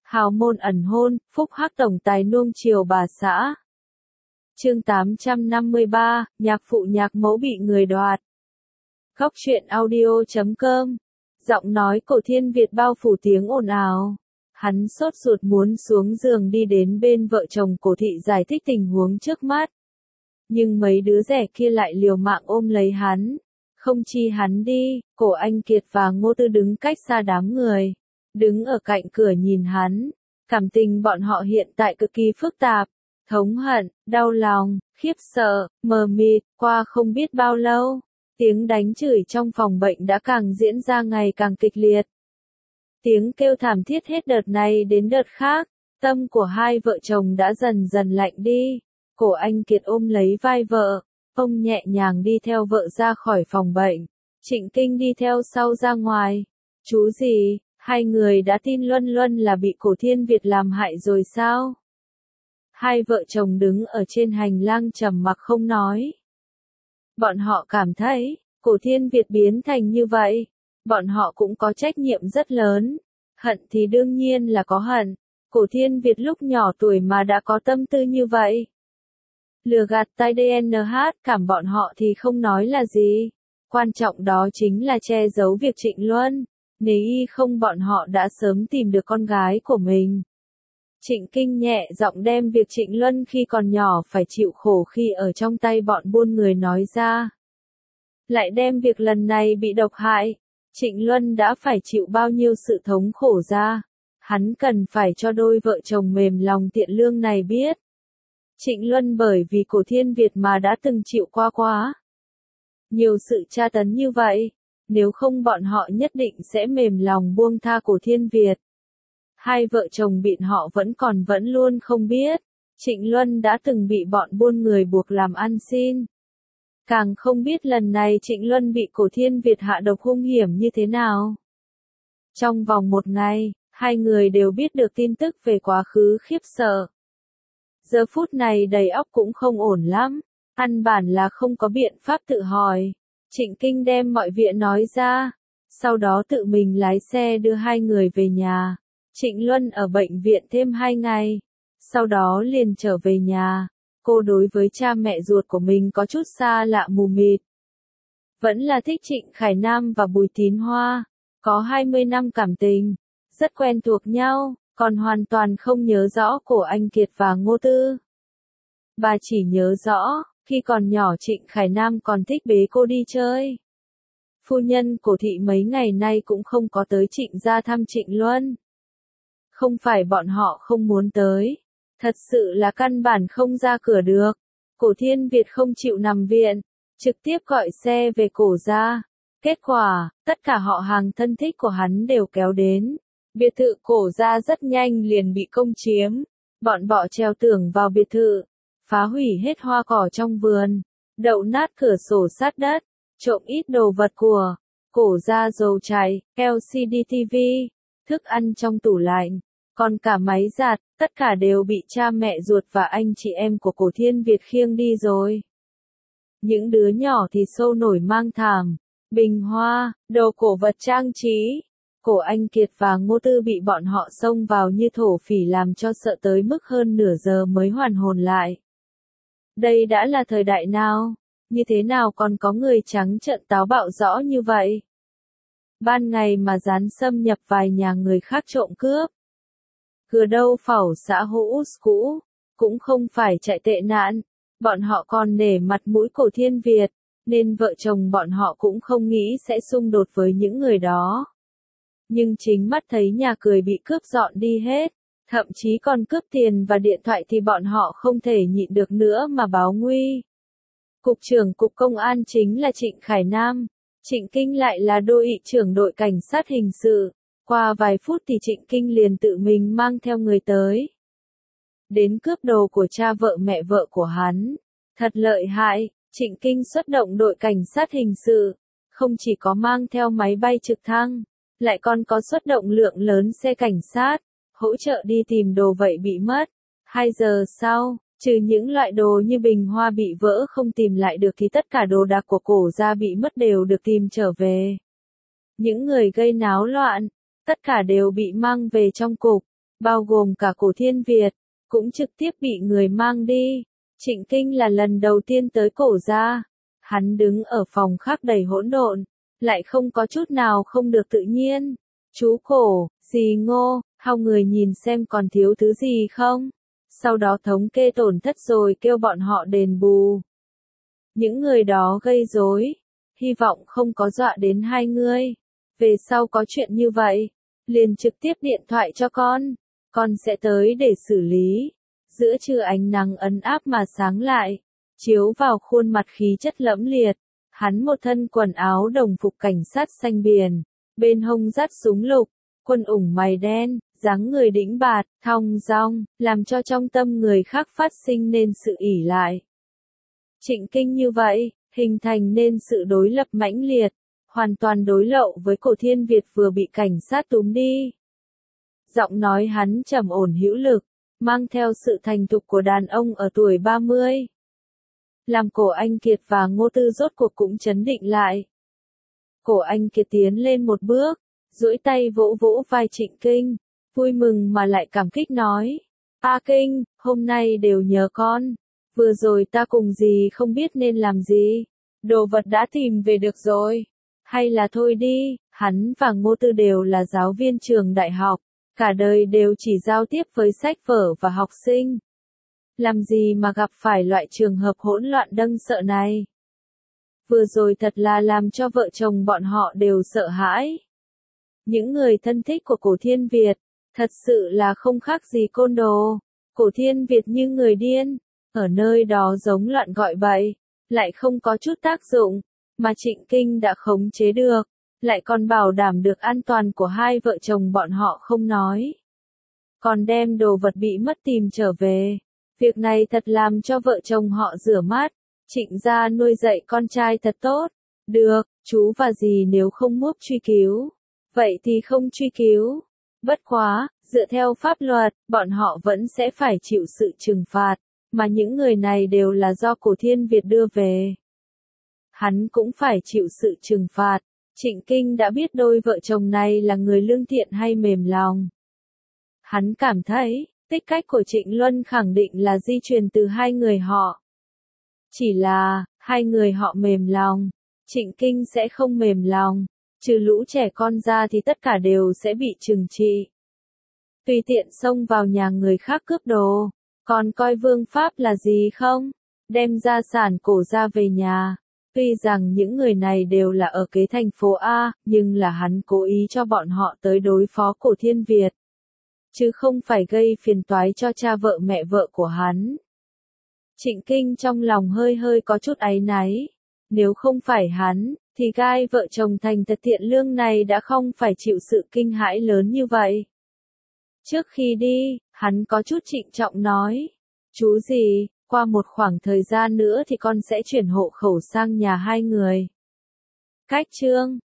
Hào môn ẩn hôn, phúc hắc tổng tài nuông chiều bà xã. Chương 853, nhạc phụ nhạc mẫu bị người đoạt. Góc truyện audio.com. Giọng nói Cổ Thiên Việt bao phủ tiếng ồn ào. Hắn sốt ruột muốn xuống giường đi đến bên vợ chồng Cổ Thị giải thích tình huống trước mắt. Nhưng mấy đứa rẻ kia lại liều mạng ôm lấy hắn. Không chi hắn đi, Cổ Anh Kiệt và Ngô Tư đứng cách xa đám người. Đứng ở cạnh cửa nhìn hắn. Cảm tình bọn họ hiện tại cực kỳ phức tạp. Thống hận, đau lòng, khiếp sợ, mờ mịt, qua không biết bao lâu. Tiếng đánh chửi trong phòng bệnh đã càng diễn ra ngày càng kịch liệt. Tiếng kêu thảm thiết hết đợt này đến đợt khác. Tâm của hai vợ chồng đã dần dần lạnh đi. Cổ Anh Kiệt ôm lấy vai vợ. Ông nhẹ nhàng đi theo vợ ra khỏi phòng bệnh. Trịnh Kinh đi theo sau ra ngoài. Chú gì, hai người đã tin Luân Luân là bị Cổ Thiên Việt làm hại rồi sao? Hai vợ chồng đứng ở trên hành lang trầm mặc không nói. Bọn họ cảm thấy, Cổ Thiên Việt biến thành như vậy. Bọn họ cũng có trách nhiệm rất lớn. Hận thì đương nhiên là có hận. Cổ Thiên Việt lúc nhỏ tuổi mà đã có tâm tư như vậy. Lừa gạt tai DNH cảm bọn họ thì không nói là gì. Quan trọng đó chính là che giấu việc Trịnh Luân. Nếu không bọn họ đã sớm tìm được con gái của mình. Trịnh Kinh nhẹ giọng đem việc Trịnh Luân khi còn nhỏ phải chịu khổ khi ở trong tay bọn buôn người nói ra. Lại đem việc lần này bị độc hại. Trịnh Luân đã phải chịu bao nhiêu sự thống khổ ra. Hắn cần phải cho đôi vợ chồng mềm lòng tiện lương này biết. Trịnh Luân bởi vì Cổ Thiên Việt mà đã từng chịu qua quá nhiều sự tra tấn như vậy. Nếu không bọn họ nhất định sẽ mềm lòng buông tha Cổ Thiên Việt. Hai vợ chồng bọn họ vẫn luôn không biết. Trịnh Luân đã từng bị bọn buôn người buộc làm ăn xin. Càng không biết lần này Trịnh Luân bị Cổ Thiên Việt hạ độc hung hiểm như thế nào. Trong vòng một ngày, hai người đều biết được tin tức về quá khứ khiếp sợ. Giờ phút này đầy óc cũng không ổn lắm. Căn bản là không có biện pháp tự hỏi. Trịnh Kinh đem mọi việc nói ra. Sau đó tự mình lái xe đưa hai người về nhà. Trịnh Luân ở bệnh viện thêm 2 ngày. Sau đó liền trở về nhà. Cô đối với cha mẹ ruột của mình có chút xa lạ mù mịt. Vẫn là thích Trịnh Khải Nam và Bùi Tín Hoa. Có 20 năm cảm tình. Rất quen thuộc nhau. Còn hoàn toàn không nhớ rõ Cổ Anh Kiệt và Ngô Tư. Bà chỉ nhớ rõ, khi còn nhỏ Trịnh Khải Nam còn thích bế cô đi chơi. Phu nhân Cổ Thị mấy ngày nay cũng không có tới Trịnh gia thăm Trịnh Luân. Không phải bọn họ không muốn tới. Thật sự là căn bản không ra cửa được. Cổ Thiên Việt không chịu nằm viện. Trực tiếp gọi xe về Cổ gia. Kết quả, tất cả họ hàng thân thích của hắn đều kéo đến. Biệt thự Cổ gia rất nhanh liền bị công chiếm. Bọn bọ treo tường vào biệt thự. Phá hủy hết hoa cỏ trong vườn. Đậu nát cửa sổ sát đất. Trộm ít đồ vật của Cổ gia, dầu chảy, LCD TV, thức ăn trong tủ lạnh. Còn cả máy giặt, tất cả đều bị cha mẹ ruột và anh chị em của Cổ Thiên Việt khiêng đi rồi. Những đứa nhỏ thì sôi nổi mang thảm, bình hoa, đồ cổ vật trang trí. Cổ Anh Kiệt và Ngô Tư bị bọn họ xông vào như thổ phỉ làm cho sợ tới mức hơn nửa giờ mới hoàn hồn lại. Đây đã là thời đại nào? Như thế nào còn có người trắng trợn táo bạo rõ như vậy? Ban ngày mà dám xâm nhập vài nhà người khác trộm cướp. Cửa đâu phẩu xã hữu cũ, cũng không phải chạy tệ nạn. Bọn họ còn nể mặt mũi Cổ Thiên Việt, nên vợ chồng bọn họ cũng không nghĩ sẽ xung đột với những người đó. Nhưng chính mắt thấy nhà cười bị cướp dọn đi hết, thậm chí còn cướp tiền và điện thoại thì bọn họ không thể nhịn được nữa mà báo nguy. Cục trưởng Cục Công an chính là Trịnh Khải Nam, Trịnh Kinh lại là đội trưởng đội cảnh sát hình sự. Qua vài phút thì Trịnh Kinh liền tự mình mang theo người tới. Đến cướp đồ của cha vợ mẹ vợ của hắn. Thật lợi hại, Trịnh Kinh xuất động đội cảnh sát hình sự. Không chỉ có mang theo máy bay trực thăng, lại còn có xuất động lượng lớn xe cảnh sát, hỗ trợ đi tìm đồ vậy bị mất. 2 giờ sau, trừ những loại đồ như bình hoa bị vỡ không tìm lại được thì tất cả đồ đạc của Cổ gia bị mất đều được tìm trở về. Những người gây náo loạn, tất cả đều bị mang về trong cục. bao gồm cả Cổ Thiên Việt, cũng trực tiếp bị người mang đi. Trịnh Kinh là lần đầu tiên tới Cổ gia. Hắn đứng ở phòng khác đầy hỗn độn, lại không có chút nào không được tự nhiên. Chú Cổ, dì Ngô, hao người nhìn xem còn thiếu thứ gì không? Sau đó thống kê tổn thất rồi kêu bọn họ đền bù. Những người đó gây rối, hy vọng không có dọa đến hai ngươi. Về sau có chuyện như vậy, liền trực tiếp điện thoại cho con sẽ tới để xử lý. Giữa trưa ánh nắng ấm áp mà sáng lại, chiếu vào khuôn mặt khí chất lẫm liệt. Hắn một thân quần áo đồng phục cảnh sát xanh biển, bên hông dắt súng lục, quần ủng mày đen, dáng người đĩnh bạt, thong dong, làm cho trong tâm người khác phát sinh nên sự ỷ lại. Trịnh Kinh như vậy, hình thành nên sự đối lập mãnh liệt, hoàn toàn đối lậu với Cổ Thiên Việt vừa bị cảnh sát túm đi. Giọng nói hắn trầm ổn hữu lực, mang theo sự thành thục của đàn ông ở tuổi 30. Làm Cổ Anh Kiệt và Ngô Tư rốt cuộc cũng chấn định lại. Cổ Anh Kiệt tiến lên một bước, duỗi tay vỗ vỗ vai Trịnh Kinh, vui mừng mà lại cảm kích nói. A Kinh, hôm nay đều nhờ con. Vừa rồi ta cùng dì không biết nên làm gì. Đồ vật đã tìm về được rồi. Hay là thôi đi, hắn và Ngô Tư đều là giáo viên trường đại học. Cả đời đều chỉ giao tiếp với sách vở và học sinh. Làm gì mà gặp phải loại trường hợp hỗn loạn đâng sợ này. Vừa rồi thật là làm cho vợ chồng bọn họ đều sợ hãi. Những người thân thích của Cổ Thiên Việt, thật sự là không khác gì côn đồ. Cổ Thiên Việt như người điên, ở nơi đó giống loạn gọi bậy, lại không có chút tác dụng, mà Trịnh Kinh đã khống chế được, lại còn bảo đảm được an toàn của hai vợ chồng bọn họ không nói. Còn đem đồ vật bị mất tìm trở về. Việc này thật làm cho vợ chồng họ rửa mắt. Trịnh gia nuôi dạy con trai thật tốt. Được, chú và dì nếu không muốn truy cứu, vậy thì không truy cứu. Bất quá, dựa theo pháp luật, bọn họ vẫn sẽ phải chịu sự trừng phạt, mà những người này đều là do Cổ Thiên Việt đưa về. Hắn cũng phải chịu sự trừng phạt. Trịnh Kinh đã biết đôi vợ chồng này là người lương thiện hay mềm lòng. Hắn cảm thấy, tích cách của Trịnh Luân khẳng định là di truyền từ hai người họ. Chỉ là, hai người họ mềm lòng, Trịnh Kinh sẽ không mềm lòng, trừ lũ trẻ con ra thì tất cả đều sẽ bị trừng trị. Tùy tiện xông vào nhà người khác cướp đồ, còn coi vương pháp là gì không? Đem gia sản Cổ gia về nhà. Tuy rằng những người này đều là ở kế thành phố A, nhưng là hắn cố ý cho bọn họ tới đối phó Cổ Thiên Việt. Chứ không phải gây phiền toái cho cha vợ mẹ vợ của hắn. Trịnh Kinh trong lòng hơi có chút áy náy. Nếu không phải hắn, thì gai vợ chồng thành thật thiện lương này đã không phải chịu sự kinh hãi lớn như vậy. Trước khi đi, hắn có chút trịnh trọng nói. Chú gì, qua một khoảng thời gian nữa thì con sẽ chuyển hộ khẩu sang nhà hai người. Cách chương